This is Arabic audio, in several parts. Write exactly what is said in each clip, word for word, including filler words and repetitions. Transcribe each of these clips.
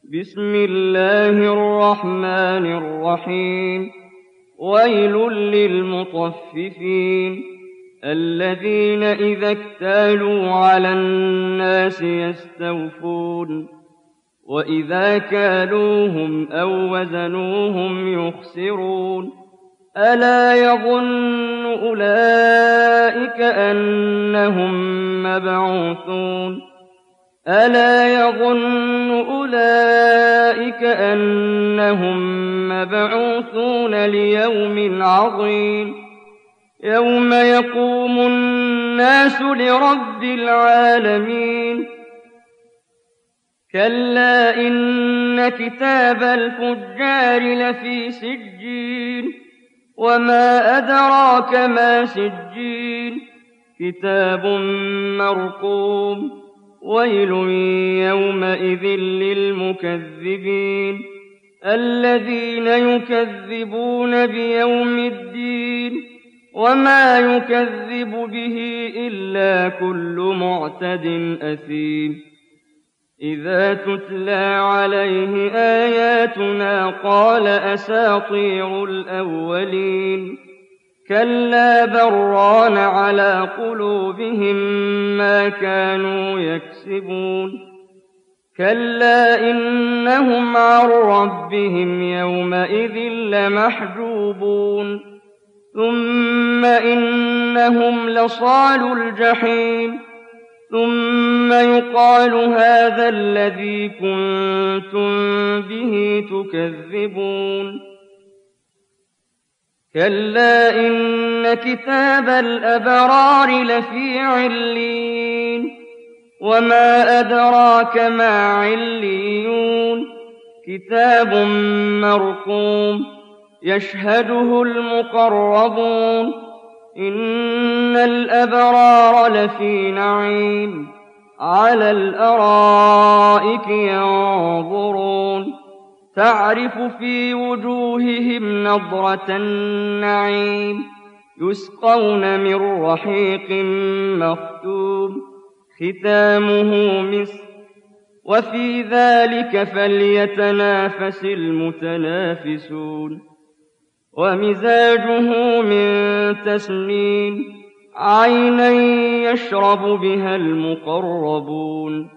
بسم الله الرحمن الرحيم ويل للمطففين الذين إذا اكتالوا على الناس يستوفون وإذا كالوهم أو وزنوهم يخسرون ألا يظن أولئك أنهم مبعوثون ألا يظن أولئك أنهم مبعوثون ليوم عظيم يوم يقوم الناس لرب العالمين كلا إن كتاب الفجار لفي سجين وما أدراك ما سجين كتاب مرقوم ويل يومئذ للمكذبين الذين يكذبون بيوم الدين وما يكذب به إلا كل معتد أثيم إذا تتلى عليه آياتنا قال أساطير الأولين كلا بران على قلوبهم ما كانوا يكسبون كلا إنهم عن ربهم يومئذ لمحجوبون ثم إنهم لصالو الجحيم ثم يقال هذا الذي كنتم به تكذبون كلا إن كتاب الأبرار لفي عليين وما أدراك ما عليون كتاب مرقوم يشهده المقربون إن الأبرار لفي نعيم على الأرائك ينظرون تعرف في وجوههم نضرة النعيم يسقون من رحيق مختوم ختامه مسك وفي ذلك فليتنافس المتنافسون ومزاجه من تسنيم عينا يشرب بها المقربون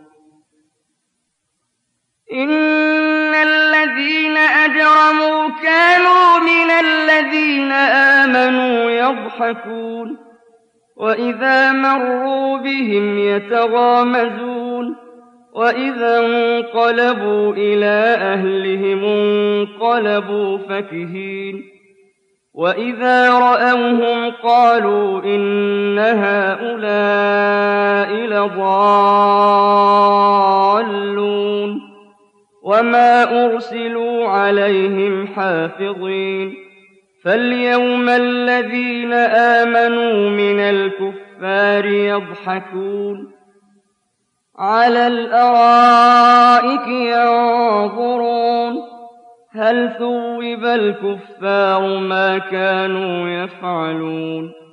إن الذين أجرموا كانوا من الذين آمنوا يضحكون وإذا مروا بهم يتغامزون وإذا انقلبوا إلى أهلهم انقلبوا فكهين وإذا رأوهم قالوا إن هؤلاء لضالون وما أرسلوا عليهم حافظين فاليوم الذين آمنوا من الكفار يضحكون على الأرائك ينظرون هل ثوب الكفار ما كانوا يفعلون